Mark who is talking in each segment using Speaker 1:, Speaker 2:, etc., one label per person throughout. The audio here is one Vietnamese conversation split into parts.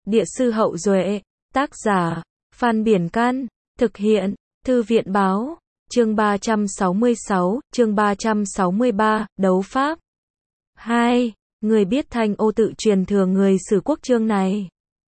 Speaker 1: Địa sư Hậu Duệ, tác giả, Phan Biển Can, thực hiện, Thư viện Báo, chương 366, chương 363, đấu pháp. 2. Người biết Thanh Ô tự truyền thừa người Sử Quốc chương này.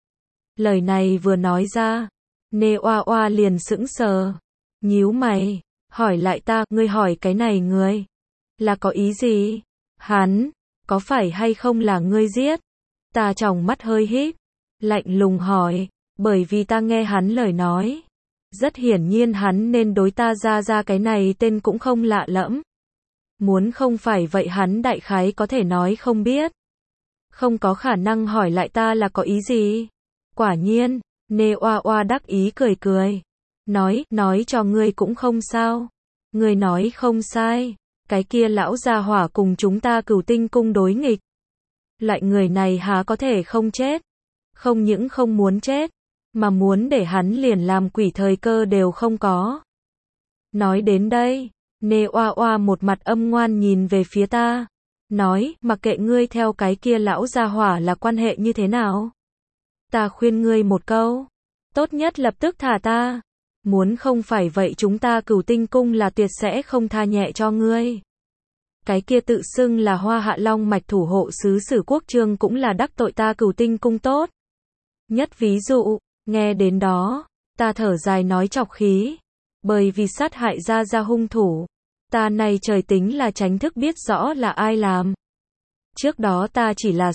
Speaker 1: Lời này vừa nói ra, Nê Oa Oa liền sững sờ, nhíu mày, hỏi lại ta, ngươi hỏi cái này ngươi, là có ý gì? Hắn, có phải hay không là ngươi giết? Ta tròng mắt hơi híp, lạnh lùng hỏi, bởi vì ta nghe hắn lời nói. Rất hiển nhiên hắn nên đối ta ra cái này tên cũng không lạ lẫm. Muốn không phải vậy hắn đại khái có thể nói không biết. Không có khả năng hỏi lại ta là có ý gì. Quả nhiên, Nê Oa Oa đắc ý cười cười. Nói cho ngươi cũng không sao. Ngươi nói không sai. Cái kia lão gia hỏa cùng chúng ta Cửu Tinh cung đối nghịch. Loại người này há có thể không chết. Không những không muốn chết, mà muốn để hắn liền làm quỷ thời cơ đều không có. Nói đến đây, Nê Oa Oa một mặt âm ngoan nhìn về phía ta. Nói, mặc kệ ngươi theo cái kia lão gia hỏa là quan hệ như thế nào. Ta khuyên ngươi một câu. Tốt nhất lập tức thả ta. Muốn không phải vậy chúng ta Cửu Tinh cung là tuyệt sẽ không tha nhẹ cho ngươi. Cái kia tự xưng là Hoa Hạ Long mạch thủ hộ sứ Sử Quốc chương cũng là đắc tội ta Cửu Tinh cung tốt. Nhất ví dụ, nghe đến đó, ta thở dài nói chọc khí. Bởi vì sát hại ra hung thủ, ta này trời tính là tránh thức biết rõ là ai làm. Trước đó ta chỉ là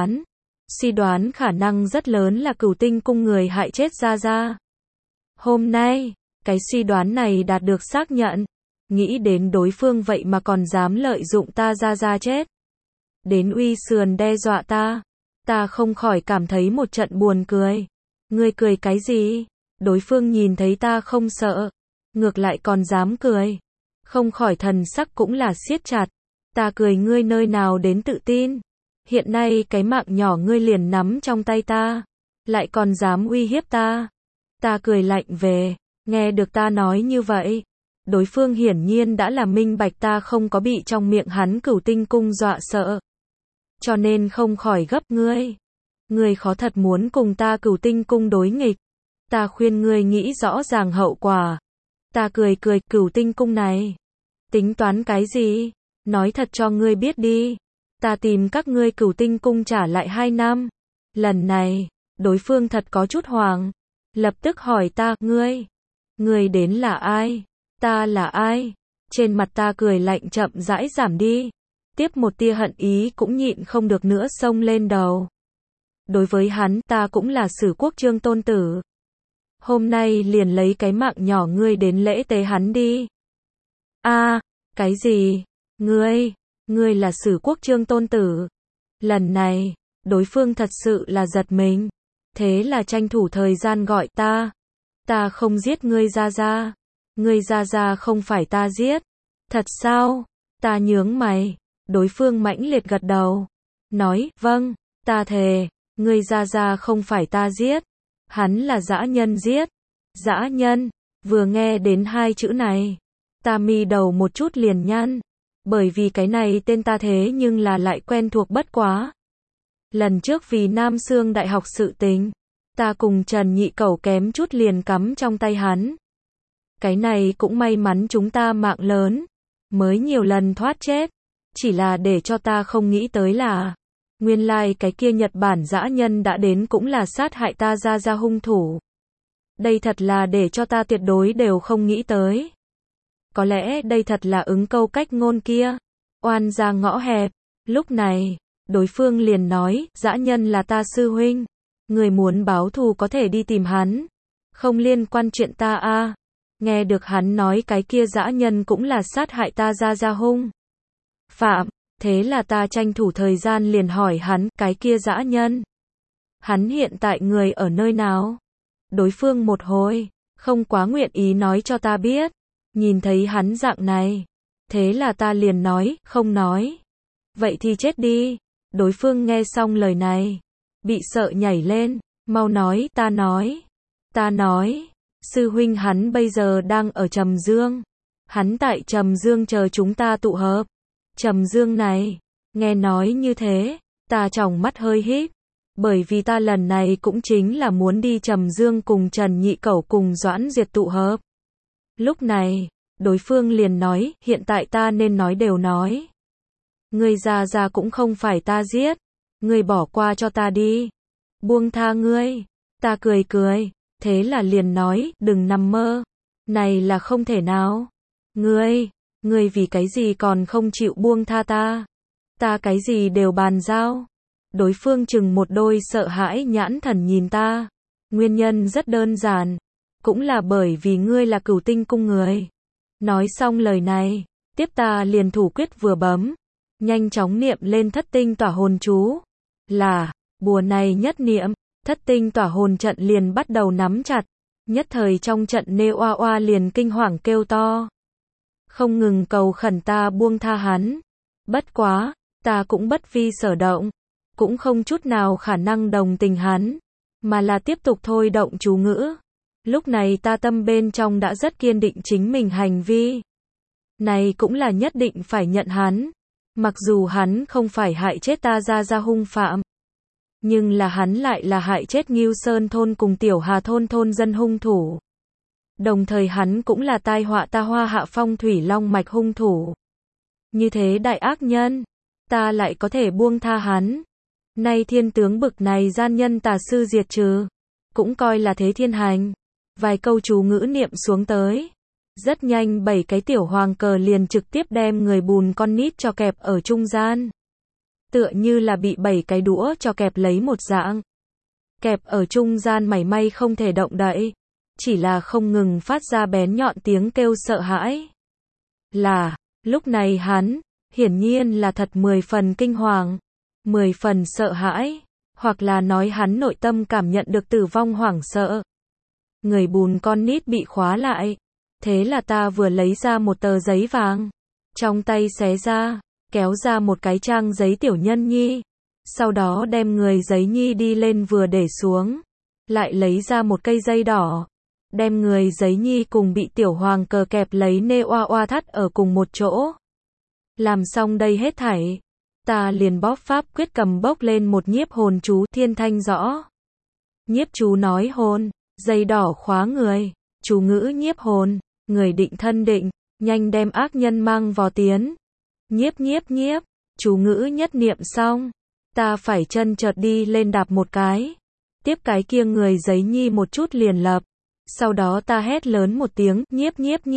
Speaker 1: suy đoán khả năng rất lớn là Cửu Tinh cung người hại chết ra. Hôm nay, cái suy đoán này đạt được xác nhận. Nghĩ đến đối phương vậy mà còn dám lợi dụng ta ra chết. Đến uy sườn đe dọa ta không khỏi cảm thấy một trận buồn cười. Ngươi cười cái gì? Đối phương nhìn thấy ta không sợ, ngược lại còn dám cười. Không khỏi thần sắc cũng là siết chặt. Ta cười ngươi nơi nào đến tự tin? Hiện nay cái mạng nhỏ ngươi liền nắm trong tay ta, lại còn dám uy hiếp ta. Ta cười lạnh về, nghe được ta nói như vậy. Đối phương hiển nhiên đã là minh bạch ta không có bị trong miệng hắn Cửu Tinh cung dọa sợ. Cho nên không khỏi gấp ngươi. Ngươi khó thật muốn cùng ta Cửu Tinh cung đối nghịch. Ta khuyên ngươi nghĩ rõ ràng hậu quả. Ta cười, Cửu Tinh cung này. Tính toán cái gì? Nói thật cho ngươi biết đi. Ta tìm các ngươi Cửu Tinh cung trả lại 2 năm. Lần này, đối phương thật có chút hoảng. Lập tức hỏi ta, ngươi đến là ai? Ta là ai? Trên mặt ta cười lạnh chậm rãi giảm đi. Tiếp một tia hận ý cũng nhịn không được nữa xông lên đầu. Đối với hắn, ta cũng là Sử Quốc chương tôn tử. Hôm nay liền lấy cái mạng nhỏ ngươi đến lễ tế hắn đi. Cái gì? Ngươi là Sử Quốc chương tôn tử. Lần này, đối phương thật sự là giật mình. Thế là tranh thủ thời gian gọi ta. Ta không giết ngươi ra. Ngươi ra không phải ta giết. Thật sao? Ta nhướng mày. Đối phương mãnh liệt gật đầu. Nói, vâng, ta thề, ngươi ra không phải ta giết. Hắn là dã nhân giết. Dã nhân, vừa nghe đến 2 chữ này. Ta mi đầu một chút liền nhăn. Bởi vì cái này tên ta thế nhưng là lại quen thuộc bất quá. Lần trước vì Nam Xương Đại học sự tình, ta cùng Trần Nhị Cẩu kém chút liền cắm trong tay hắn. Cái này cũng may mắn chúng ta mạng lớn, mới nhiều lần thoát chết. Chỉ là để cho ta không nghĩ tới là, nguyên lai cái kia Nhật Bản dã nhân đã đến cũng là sát hại ta ra hung thủ. Đây thật là để cho ta tuyệt đối đều không nghĩ tới. Có lẽ đây thật là ứng câu cách ngôn kia, oan ra ngõ hẹp. Lúc này, đối phương liền nói, dã nhân là ta sư huynh. Người muốn báo thù có thể đi tìm hắn. Không liên quan chuyện ta. Nghe được hắn nói cái kia dã nhân cũng là sát hại ta ra hung phạm. Thế là ta tranh thủ thời gian liền hỏi hắn, cái kia dã nhân. Hắn hiện tại người ở nơi nào? Đối phương một hồi, không quá nguyện ý nói cho ta biết. Nhìn thấy hắn dạng này. Thế là ta liền nói, không nói. Vậy thì chết đi. Đối phương nghe xong lời này. Bị sợ nhảy lên, mau nói, ta nói. Sư huynh hắn bây giờ đang ở Trầm Dương. Hắn tại Trầm Dương chờ chúng ta tụ hợp. Trầm Dương này, nghe nói như thế, ta tròng mắt hơi híp. Bởi vì ta lần này cũng chính là muốn đi Trầm Dương cùng Trần Nhị Cẩu cùng Doãn Diệt tụ hợp. Lúc này, đối phương liền nói, hiện tại ta nên nói đều nói. Ngươi ra cũng không phải ta giết, ngươi bỏ qua cho ta đi. Buông tha ngươi. Ta cười cười, thế là liền nói, đừng nằm mơ. Này là không thể nào. Ngươi vì cái gì còn không chịu buông tha ta? Ta cái gì đều bàn giao. Đối phương chừng một đôi sợ hãi nhãn thần nhìn ta. Nguyên nhân rất đơn giản. Cũng là bởi vì ngươi là Cửu Tinh cung người. Nói xong lời này, tiếp ta liền thủ quyết vừa bấm. Nhanh chóng niệm lên thất tinh tỏa hồn chú. Là, bùa này nhất niệm, thất tinh tỏa hồn trận liền bắt đầu nắm chặt. Nhất thời trong trận Nê Oa Oa liền kinh hoàng kêu to. Không ngừng cầu khẩn ta buông tha hắn. Bất quá, ta cũng bất vi sở động. Cũng không chút nào khả năng đồng tình hắn. Mà là tiếp tục thôi động chú ngữ. Lúc này ta tâm bên trong đã rất kiên định chính mình hành vi. Này cũng là nhất định phải nhận hắn. Mặc dù hắn không phải hại chết ta ra hung phạm. Nhưng là hắn lại là hại chết Ngưu Sơn thôn cùng Tiểu Hà thôn thôn dân hung thủ. Đồng thời hắn cũng là tai họa ta Hoa Hạ Phong Thủy Long mạch hung thủ. Như thế đại ác nhân, ta lại có thể buông tha hắn. Nay thiên tướng bực này gian nhân tà sư diệt trừ, cũng coi là thế thiên hành. Vài câu chú ngữ niệm xuống tới. Rất nhanh 7 cái tiểu hoàng cờ liền trực tiếp đem người bùn con nít cho kẹp ở trung gian. Tựa như là bị 7 cái đũa cho kẹp lấy một dạng. Kẹp ở trung gian mảy may không thể động đậy. Chỉ là không ngừng phát ra bén nhọn tiếng kêu sợ hãi. Là, lúc này hắn, hiển nhiên là thật 10 phần kinh hoàng, 10 phần sợ hãi, hoặc là nói hắn nội tâm cảm nhận được tử vong hoảng sợ. Người bùn con nít bị khóa lại. Thế là ta vừa lấy ra một tờ giấy vàng. Trong tay xé ra, kéo ra một cái trang giấy tiểu nhân nhi. Sau đó đem người giấy nhi đi lên vừa để xuống. Lại lấy ra một cây dây đỏ. Đem người giấy nhi cùng bị tiểu hoàng cờ kẹp lấy Nê Oa Oa thắt ở cùng một chỗ. Làm xong đây hết thảy. Ta liền bóp pháp quyết cầm bốc lên một nhiếp hồn chú thiên thanh rõ. Nhiếp chú nói hồn, dây đỏ khóa người, chú ngữ nhiếp hồn, người định thân định, nhanh đem ác nhân mang vào tiến. Nhiếp, chú ngữ nhất niệm xong, ta phải chân chợt đi lên đạp một cái. Tiếp cái kia người giấy nhi một chút liền lập. Sau đó ta hét lớn một tiếng, nhiếp,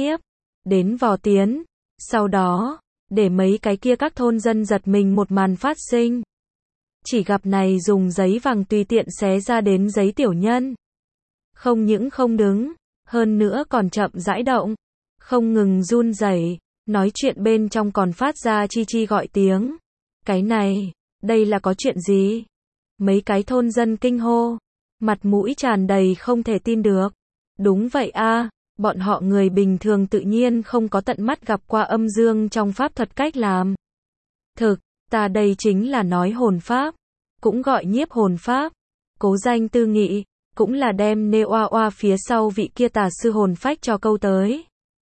Speaker 1: đến vào tiến. Sau đó, để mấy cái kia các thôn dân giật mình một màn phát sinh. Chỉ gặp này dùng giấy vàng tùy tiện xé ra đến giấy tiểu nhân. Không những không đứng, hơn nữa còn chậm rãi động, không ngừng run rẩy, nói chuyện bên trong còn phát ra chi gọi tiếng. Cái này, đây là có chuyện gì? Mấy cái thôn dân kinh hô, mặt mũi tràn đầy không thể tin được. Đúng vậy a, bọn họ người bình thường tự nhiên không có tận mắt gặp qua âm dương trong pháp thuật cách làm. Thực, ta đây chính là nói hồn pháp, cũng gọi nhiếp hồn pháp. Cố danh tư nghị, cũng là đem Nê Oa Oa phía sau vị kia tà sư hồn phách cho câu tới.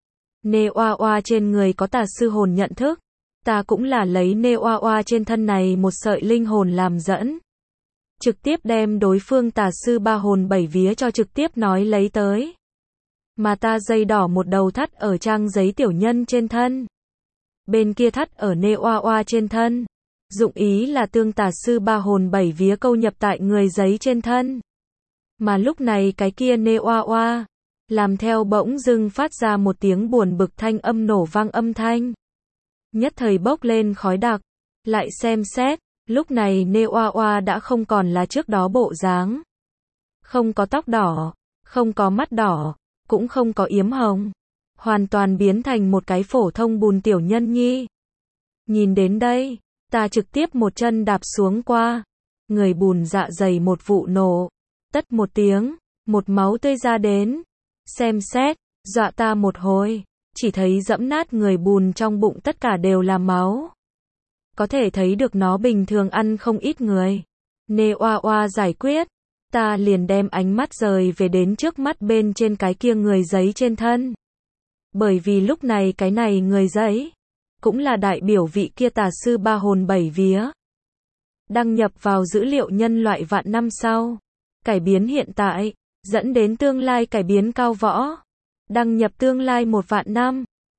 Speaker 1: Nê Oa Oa trên người có tà sư hồn nhận thức, ta cũng là lấy Nê Oa Oa trên thân này một sợi linh hồn làm dẫn. Trực tiếp đem đối phương tà sư ba hồn bảy vía cho trực tiếp nói lấy tới. Mà ta dây đỏ một đầu thắt ở trang giấy tiểu nhân trên thân. Bên kia thắt ở Nê Oa Oa trên thân. Dụng ý là tương tà sư ba hồn bảy vía câu nhập tại người giấy trên thân. Mà lúc này cái kia Nê Oa Oa, làm theo bỗng dưng phát ra một tiếng buồn bực thanh âm nổ vang âm thanh. Nhất thời bốc lên khói đặc, lại xem xét, lúc này Nê Oa Oa đã không còn là trước đó bộ dáng. Không có tóc đỏ, không có mắt đỏ, cũng không có yếm hồng. Hoàn toàn biến thành một cái phổ thông bùn tiểu nhân nhi. Nhìn đến đây, ta trực tiếp một chân đạp xuống qua. Người bùn dạ dày một vụ nổ. Tất một tiếng, một máu tươi ra đến. Xem xét, dọa ta một hồi. Chỉ thấy dẫm nát người bùn trong bụng tất cả đều là máu. Có thể thấy được nó bình thường ăn không ít người. Nê Oa Oa giải quyết. Ta liền đem ánh mắt rời về đến trước mắt bên trên cái kia người giấy trên thân. Bởi vì lúc này cái này người giấy cũng là đại biểu vị kia tà sư ba hồn bảy vía. Đăng nhập vào dữ liệu nhân loại vạn năm sau. Cải biến hiện tại, dẫn đến tương lai cải biến cao võ. Đăng nhập tương lai 1 vạn năm.